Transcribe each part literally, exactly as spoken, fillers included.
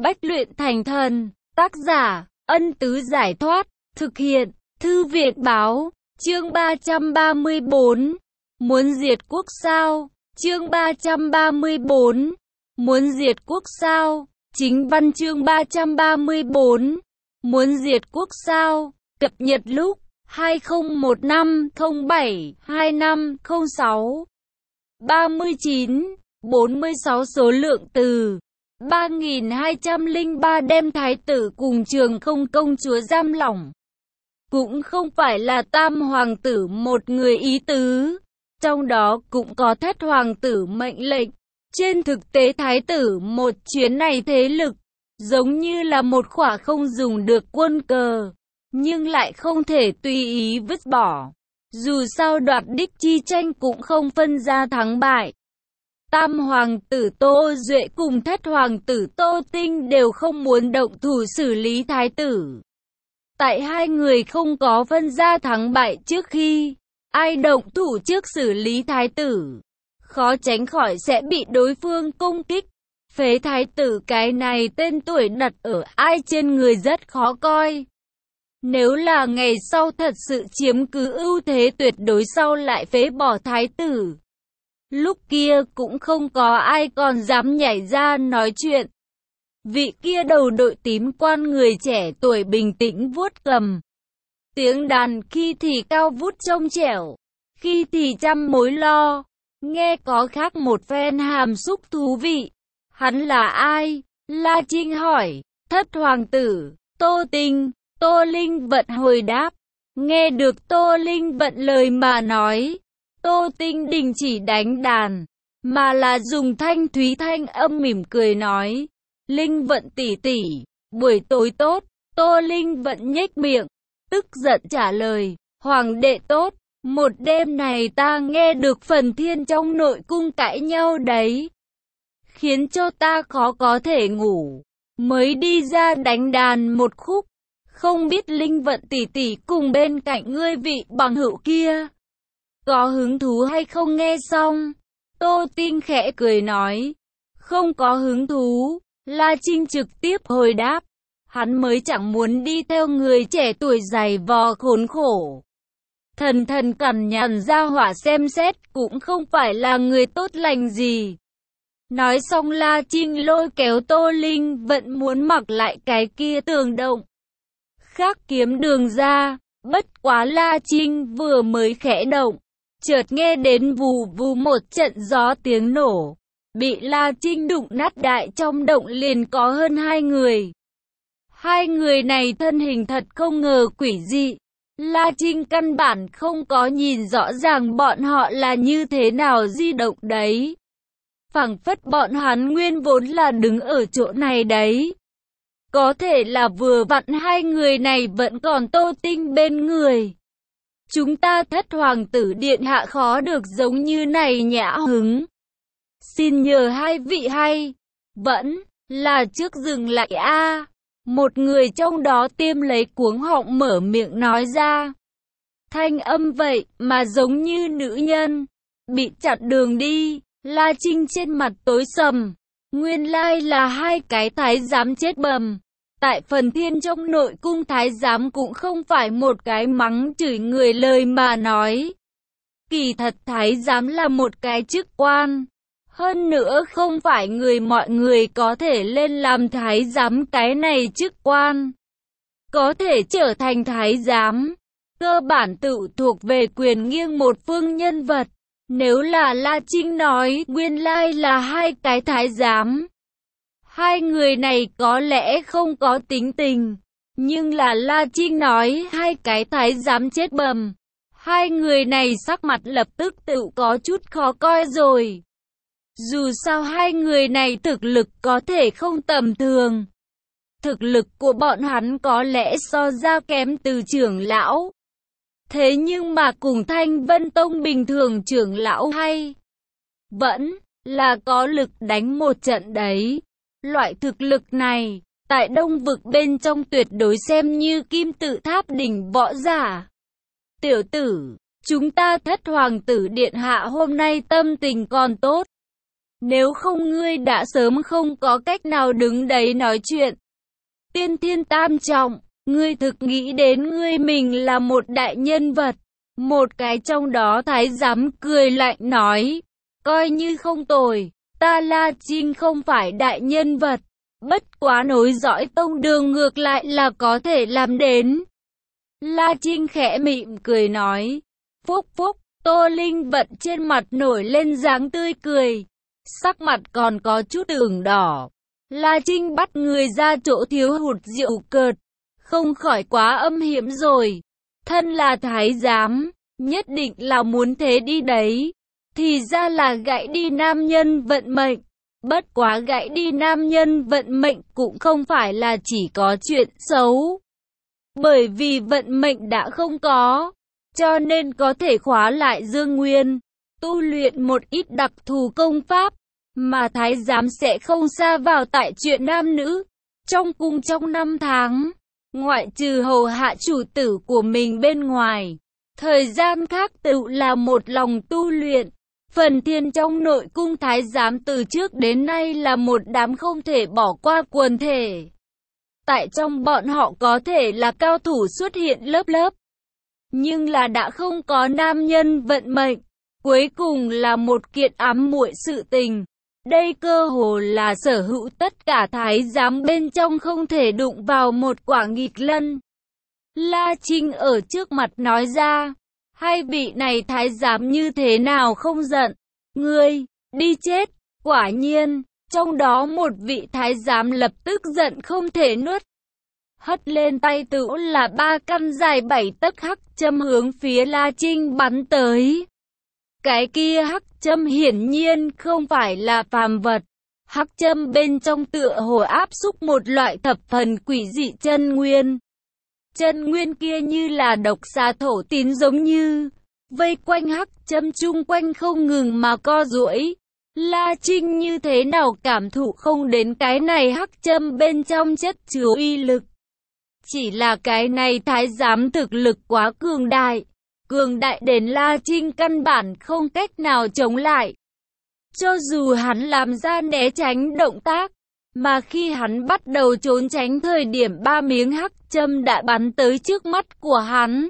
Bách luyện thành thần. Tác giả, Ân Tứ Giải Thoát. Thực hiện, Thư Việt Báo. Chương ba trăm ba mươi bốn. Muốn diệt quốc sao? Chương ba trăm ba mươi bốn. Muốn diệt quốc sao? Chính văn chương ba trăm ba mươi bốn. Muốn diệt quốc sao? Cập nhật lúc hai không một năm không bảy hai năm không sáu. ba mươi chín, bốn mươi sáu số lượng từ. ba nghìn hai trăm lẻ ba đem thái tử cùng Trường Không công chúa giam lỏng. Cũng không phải là tam hoàng tử một người ý tứ. Trong đó cũng có thất hoàng tử mệnh lệnh. Trên thực tế thái tử một chuyến này thế lực, giống như là một khỏa không dùng được quân cờ, nhưng lại không thể tùy ý vứt bỏ. Dù sao đoạt đích chi tranh cũng không phân ra thắng bại. Tam hoàng tử Tô Duệ cùng thất hoàng tử Tô Tinh đều không muốn động thủ xử lý thái tử. Tại hai người không có phân ra thắng bại trước khi ai động thủ trước xử lý thái tử, khó tránh khỏi sẽ bị đối phương công kích. Phế thái tử cái này tên tuổi đặt ở ai trên người rất khó coi. Nếu là ngày sau thật sự chiếm cứ ưu thế tuyệt đối sau lại phế bỏ thái tử, lúc kia cũng không có ai còn dám nhảy ra nói chuyện. Vị kia đầu đội tím quan người trẻ tuổi bình tĩnh vuốt cầm. Tiếng đàn khi thì cao vút trong trẻo, khi thì trăm mối lo, nghe có khác một phen hàm xúc thú vị. Hắn là ai? La Trinh hỏi. Thất hoàng tử, Tô Tinh. Tô Linh Vận hồi đáp. Nghe được Tô Linh Vận lời mà nói, Tô Tinh đình chỉ đánh đàn, mà là dùng thanh thúy thanh âm mỉm cười nói. Linh Vận tỷ tỷ, buổi tối tốt. Tô Linh Vận nhếch miệng, tức giận trả lời. Hoàng đệ tốt, một đêm này ta nghe được phần thiên trong nội cung cãi nhau đấy, khiến cho ta khó có thể ngủ, mới đi ra đánh đàn một khúc. Không biết Linh Vận tỷ tỷ cùng bên cạnh ngươi vị bằng hữu kia có hứng thú hay không nghe xong? Tô Tinh khẽ cười nói. Không có hứng thú. La Trinh trực tiếp hồi đáp. Hắn mới chẳng muốn đi theo người trẻ tuổi dày vò khốn khổ. Thần thần cằn nhằn ra hỏa xem xét cũng không phải là người tốt lành gì. Nói xong La Trinh lôi kéo Tô Linh Vận muốn mặc lại cái kia tường động khác kiếm đường ra. Bất quá La Trinh vừa mới khẽ động, chợt nghe đến vù vù một trận gió tiếng nổ. Bị La Trinh đụng nát đại trong động liền có hơn hai người. Hai người này thân hình thật không ngờ quỷ dị. La Trinh căn bản không có nhìn rõ ràng bọn họ là như thế nào di động đấy. Phảng phất bọn hắn nguyên vốn là đứng ở chỗ này đấy. Có thể là vừa vặn hai người này vẫn còn Tô Tinh bên người. Chúng ta thất hoàng tử điện hạ khó được giống như này nhã hứng. Xin nhờ hai vị hay vẫn là trước dừng lại a. À. Một người trong đó tiêm lấy cuống họng mở miệng nói ra. Thanh âm vậy mà giống như nữ nhân bị chặn đường đi. La Trinh trên mặt tối sầm. Nguyên lai là hai cái thái giám chết bầm. Tại phần thiên trong nội cung thái giám cũng không phải một cái mắng chửi người lời mà nói. Kỳ thật thái giám là một cái chức quan. Hơn nữa không phải người mọi người có thể lên làm thái giám cái này chức quan. Có thể trở thành thái giám, cơ bản tự thuộc về quyền nghiêng một phương nhân vật. Nếu là La Trinh nói nguyên lai là hai cái thái giám, hai người này có lẽ không có tính tình. Nhưng là La Trinh nói hai cái thái giám chết bầm, hai người này sắc mặt lập tức tự có chút khó coi rồi. Dù sao hai người này thực lực có thể không tầm thường. Thực lực của bọn hắn có lẽ so ra kém từ trưởng lão. Thế nhưng mà cùng Thanh Vân Tông bình thường trưởng lão hay vẫn là có lực đánh một trận đấy. Loại thực lực này, tại Đông vực bên trong tuyệt đối xem như kim tự tháp đỉnh võ giả. Tiểu tử, chúng ta thất hoàng tử điện hạ hôm nay tâm tình còn tốt. Nếu không ngươi đã sớm không có cách nào đứng đấy nói chuyện. Tiên thiên tam trọng, ngươi thực nghĩ đến ngươi mình là một đại nhân vật. Một cái trong đó thái giám cười lạnh nói, coi như không tồi, ta La Trinh không phải đại nhân vật, bất quá nối dõi tông đường ngược lại là có thể làm đến. La Trinh khẽ mỉm cười nói, phúc phúc, Tô Linh Vận trên mặt nổi lên dáng tươi cười, sắc mặt còn có chút ửng đỏ. La Trinh bắt người ra chỗ thiếu hụt rượu cợt, không khỏi quá âm hiểm rồi. Thân là thái giám, nhất định là muốn thế đi đấy. Thì ra là gãy đi nam nhân vận mệnh. Bất quá gãy đi nam nhân vận mệnh cũng không phải là chỉ có chuyện xấu. Bởi vì vận mệnh đã không có, cho nên có thể khóa lại dương nguyên, tu luyện một ít đặc thù công pháp, mà thái giám sẽ không sa vào tại chuyện nam nữ. Trong cung trong năm tháng, ngoại trừ hầu hạ chủ tử của mình bên ngoài, thời gian khác tự là một lòng tu luyện. Phần thiên trong nội cung thái giám từ trước đến nay là một đám không thể bỏ qua quần thể. Tại trong bọn họ có thể là cao thủ xuất hiện lớp lớp, nhưng là đã không có nam nhân vận mệnh. Cuối cùng là một kiện ám muội sự tình. Đây cơ hồ là sở hữu tất cả thái giám bên trong không thể đụng vào một quả nghịch lân. La Trinh ở trước mặt nói ra, hai vị này thái giám như thế nào không giận, ngươi, đi chết, quả nhiên, trong đó một vị thái giám lập tức giận không thể nuốt. Hất lên tay tự là ba căn dài bảy tấc hắc châm hướng phía La Trinh bắn tới. Cái kia hắc châm hiển nhiên không phải là phàm vật. Hắc châm bên trong tựa hồ áp xúc một loại thập phần quỷ dị chân nguyên. Chân nguyên kia như là độc xà thổ tín giống như, vây quanh hắc châm chung quanh không ngừng mà co duỗi. La Trinh như thế nào cảm thụ không đến cái này hắc châm bên trong chất chứa uy lực. Chỉ là cái này thái giám thực lực quá cường đại. Cường đại đến La Trinh căn bản không cách nào chống lại. Cho dù hắn làm ra né tránh động tác, mà khi hắn bắt đầu trốn tránh thời điểm ba miếng hắc châm đã bắn tới trước mắt của hắn.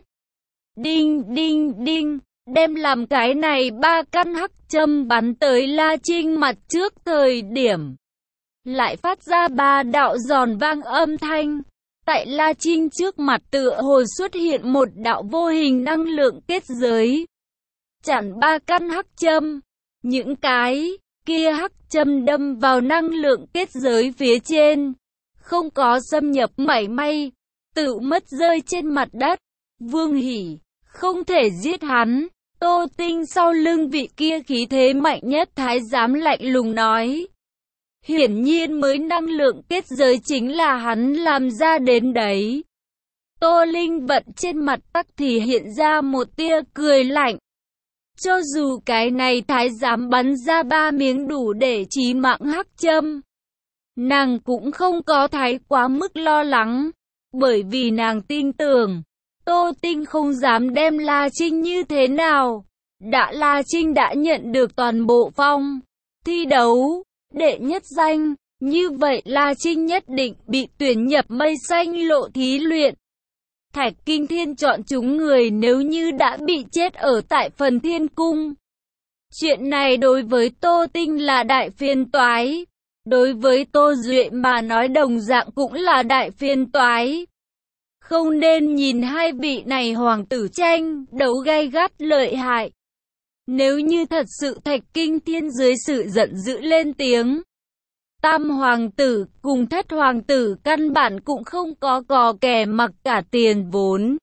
Đinh đinh đinh, đem làm cái này ba căn hắc châm bắn tới La Trinh mặt trước thời điểm. Lại phát ra ba đạo giòn vang âm thanh. Tại La Trinh trước mặt tựa hồ xuất hiện một đạo vô hình năng lượng kết giới. Chặn ba căn hắc châm. Những cái kia hắc châm đâm vào năng lượng kết giới phía trên. Không có xâm nhập mảy may. Tự mất rơi trên mặt đất. Vương Hỉ, không thể giết hắn. Tô Tinh sau lưng vị kia khí thế mạnh nhất thái giám lạnh lùng nói. Hiển nhiên mới năng lượng kết giới chính là hắn làm ra đến đấy. Tô Linh Vận trên mặt tắc thì hiện ra một tia cười lạnh. Cho dù cái này thái giám bắn ra ba miếng đủ để chí mạng hắc châm, nàng cũng không có thái quá mức lo lắng, bởi vì nàng tin tưởng Tô Tinh không dám đem La Trinh như thế nào. Đã La Trinh đã nhận được toàn bộ phong thi đấu đệ nhất danh, như vậy La Trinh nhất định bị tuyển nhập mây xanh lộ thí luyện. Thạch Kinh Thiên chọn chúng người nếu như đã bị chết ở tại phần thiên cung. Chuyện này đối với Tô Tinh là đại phiền toái. Đối với Tô Duệ mà nói đồng dạng cũng là đại phiền toái. Không nên nhìn hai vị này hoàng tử tranh đấu gay gắt lợi hại. Nếu như thật sự Thạch Kinh Thiên dưới sự giận dữ lên tiếng, tam hoàng tử cùng thất hoàng tử căn bản cũng không có cò kè mặc cả tiền vốn.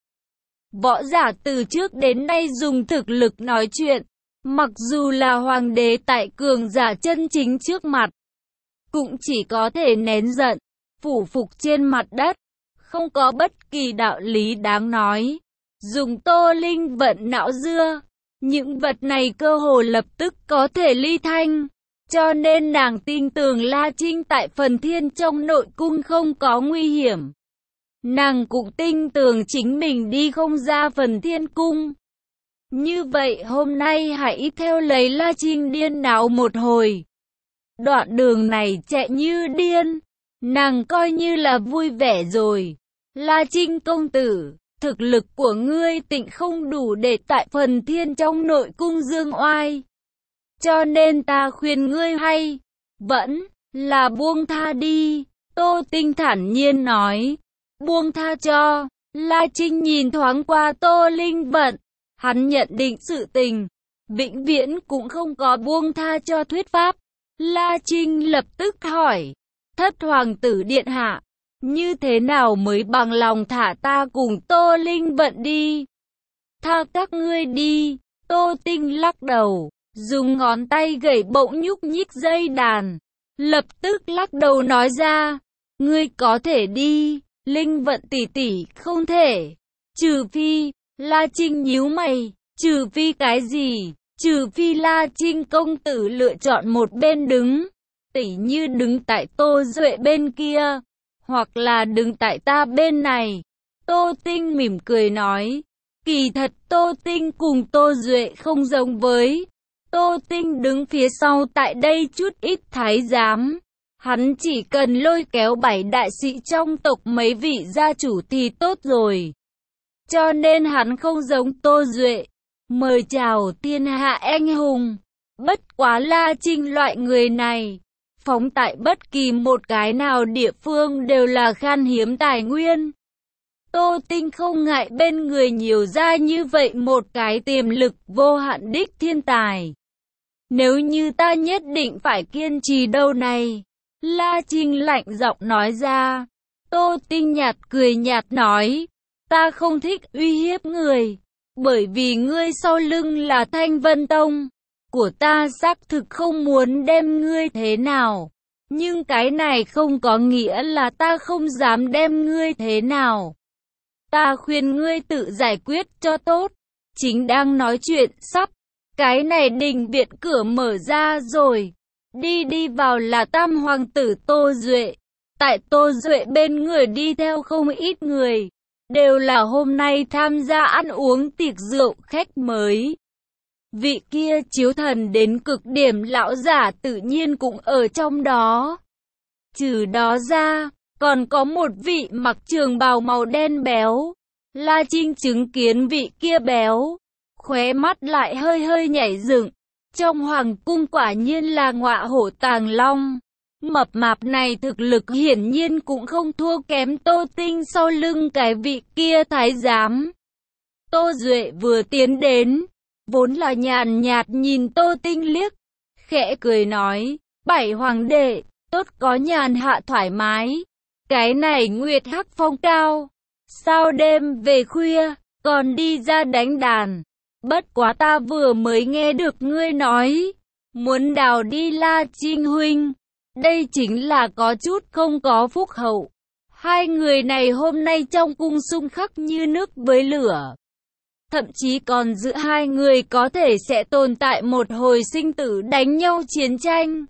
Võ giả từ trước đến nay dùng thực lực nói chuyện, mặc dù là hoàng đế tại cường giả chân chính trước mặt, cũng chỉ có thể nén giận, phủ phục trên mặt đất, không có bất kỳ đạo lý đáng nói. Dùng Tô Linh Vận não dưa, những vật này cơ hồ lập tức có thể ly thanh. Cho nên nàng tin tưởng La Trinh tại phần thiên trong nội cung không có nguy hiểm. Nàng cũng tin tưởng chính mình đi không ra phần thiên cung. Như vậy hôm nay hãy theo lấy La Trinh điên náo một hồi. Đoạn đường này chạy như điên, nàng coi như là vui vẻ rồi. La Trinh công tử, thực lực của ngươi tịnh không đủ để tại phần thiên trong nội cung dương oai. Cho nên ta khuyên ngươi hay, vẫn là buông tha đi. Tô Tinh thản nhiên nói, buông tha cho. La Trinh nhìn thoáng qua Tô Linh Vận, hắn nhận định sự tình, vĩnh viễn cũng không có buông tha cho thuyết pháp. La Trinh lập tức hỏi, thất hoàng tử điện hạ, như thế nào mới bằng lòng thả ta cùng Tô Linh Vận đi? Tha các ngươi đi. Tô Tinh lắc đầu, dùng ngón tay gẩy bỗng nhúc nhích dây đàn, lập tức lắc đầu nói ra, ngươi có thể đi, Linh Vận tỷ tỷ không thể. Trừ phi, La Trinh nhíu mày, trừ phi cái gì? Trừ phi La Trinh công tử lựa chọn một bên đứng, tỉ như đứng tại Tô Duệ bên kia, hoặc là đứng tại ta bên này. Tô Tinh mỉm cười nói, kỳ thật Tô Tinh cùng Tô Duệ không giống với. Tô Tinh đứng phía sau tại đây chút ít thái giám. Hắn chỉ cần lôi kéo bảy đại sĩ trong tộc mấy vị gia chủ thì tốt rồi. Cho nên hắn không giống Tô Duệ, mời chào thiên hạ anh hùng. Bất quá La Trinh loại người này, phóng tại bất kỳ một cái nào địa phương đều là khan hiếm tài nguyên. Tô Tinh không ngại bên người nhiều ra như vậy một cái tiềm lực vô hạn đích thiên tài. Nếu như ta nhất định phải kiên trì đâu này. La Trinh lạnh giọng nói ra. Tô Tinh nhạt cười nhạt nói, ta không thích uy hiếp người, bởi vì ngươi sau lưng là Thanh Vân Tông, của ta xác thực không muốn đem ngươi thế nào, nhưng cái này không có nghĩa là ta không dám đem ngươi thế nào. Ta khuyên ngươi tự giải quyết cho tốt. Chính đang nói chuyện sắp, cái này đình viện cửa mở ra rồi. Đi đi vào là tam hoàng tử Tô Duệ. Tại Tô Duệ bên người đi theo không ít người, đều là hôm nay tham gia ăn uống tiệc rượu khách mới. Vị kia chiếu thần đến cực điểm lão giả tự nhiên cũng ở trong đó. Trừ đó ra, còn có một vị mặc trường bào màu đen béo. La Trinh chứng kiến vị kia béo, khóe mắt lại hơi hơi nhảy dựng. Trong hoàng cung quả nhiên là ngọa hổ tàng long. Mập mạp này thực lực hiển nhiên cũng không thua kém Tô Tinh sau lưng cái vị kia thái giám. Tô Duệ vừa tiến đến, vốn là nhàn nhạt nhìn Tô Tinh liếc, khẽ cười nói, bảy hoàng đệ, tốt có nhàn hạ thoải mái. Cái này Nguyệt Hắc Phong cao, sao đêm về khuya, còn đi ra đánh đàn. Bất quá ta vừa mới nghe được ngươi nói, muốn đào đi La Trinh huynh. Đây chính là có chút không có phúc hậu. Hai người này hôm nay trong cung xung khắc như nước với lửa. Thậm chí còn giữa hai người có thể sẽ tồn tại một hồi sinh tử đánh nhau chiến tranh.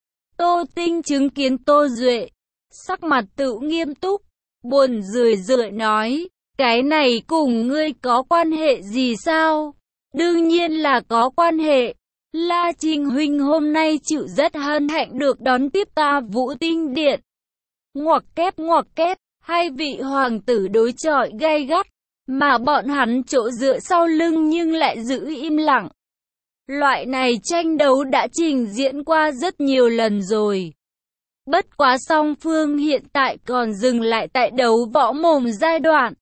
Tô Tinh chứng kiến Tô Duệ, sắc mặt tự nghiêm túc, buồn rười rượi nói, cái này cùng ngươi có quan hệ gì sao? Đương nhiên là có quan hệ. La Trinh huynh hôm nay chịu rất hân hạnh được đón tiếp ta Vũ Tinh Điện. Ngoặc kép ngoặc kép, hai vị hoàng tử đối chọi gay gắt, mà bọn hắn chỗ dựa sau lưng nhưng lại giữ im lặng. Loại này tranh đấu đã trình diễn qua rất nhiều lần rồi. Bất quá song phương hiện tại còn dừng lại tại đấu võ mồm giai đoạn.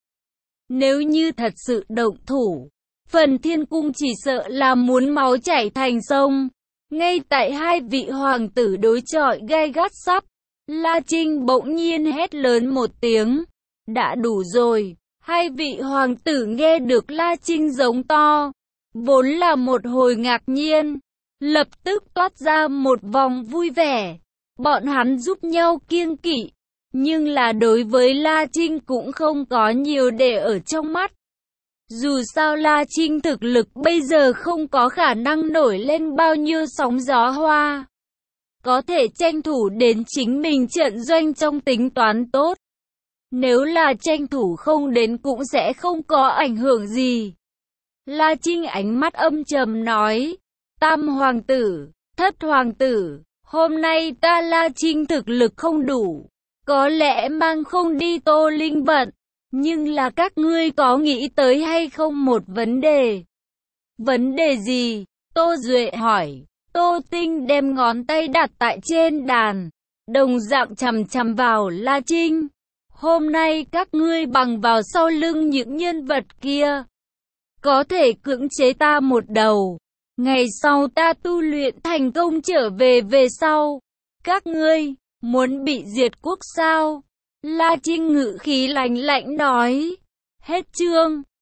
Nếu như thật sự động thủ, Phần Thiên Cung chỉ sợ là muốn máu chảy thành sông. Ngay tại hai vị hoàng tử đối chọi gay gắt sắp, La Trinh bỗng nhiên hét lớn một tiếng. Đã đủ rồi. Hai vị hoàng tử nghe được La Trinh giống to, vốn là một hồi ngạc nhiên, lập tức toát ra một vòng vui vẻ. Bọn hắn giúp nhau kiêng kỵ, nhưng là đối với La Trinh cũng không có nhiều để ở trong mắt. Dù sao La Trinh thực lực bây giờ không có khả năng nổi lên bao nhiêu sóng gió hoa. Có thể tranh thủ đến chính mình trận doanh trong tính toán tốt. Nếu là tranh thủ không đến cũng sẽ không có ảnh hưởng gì. La Trinh ánh mắt âm trầm nói, tam hoàng tử, thất hoàng tử, Hôm nay ta La Trinh thực lực không đủ, có lẽ mang không đi Tô Linh Vận, nhưng là các ngươi có nghĩ tới hay không một vấn đề? Vấn đề gì? Tô Duệ hỏi. Tô Tinh đem ngón tay đặt tại trên đàn, đồng dạng chằm chằm vào La Trinh. Hôm nay các ngươi bằng vào sau lưng những nhân vật kia, có thể cưỡng chế ta một đầu. Ngày sau ta tu luyện thành công trở về về sau, các ngươi muốn bị diệt quốc sao? La Trinh ngự khí lạnh lạnh nói. Hết chương.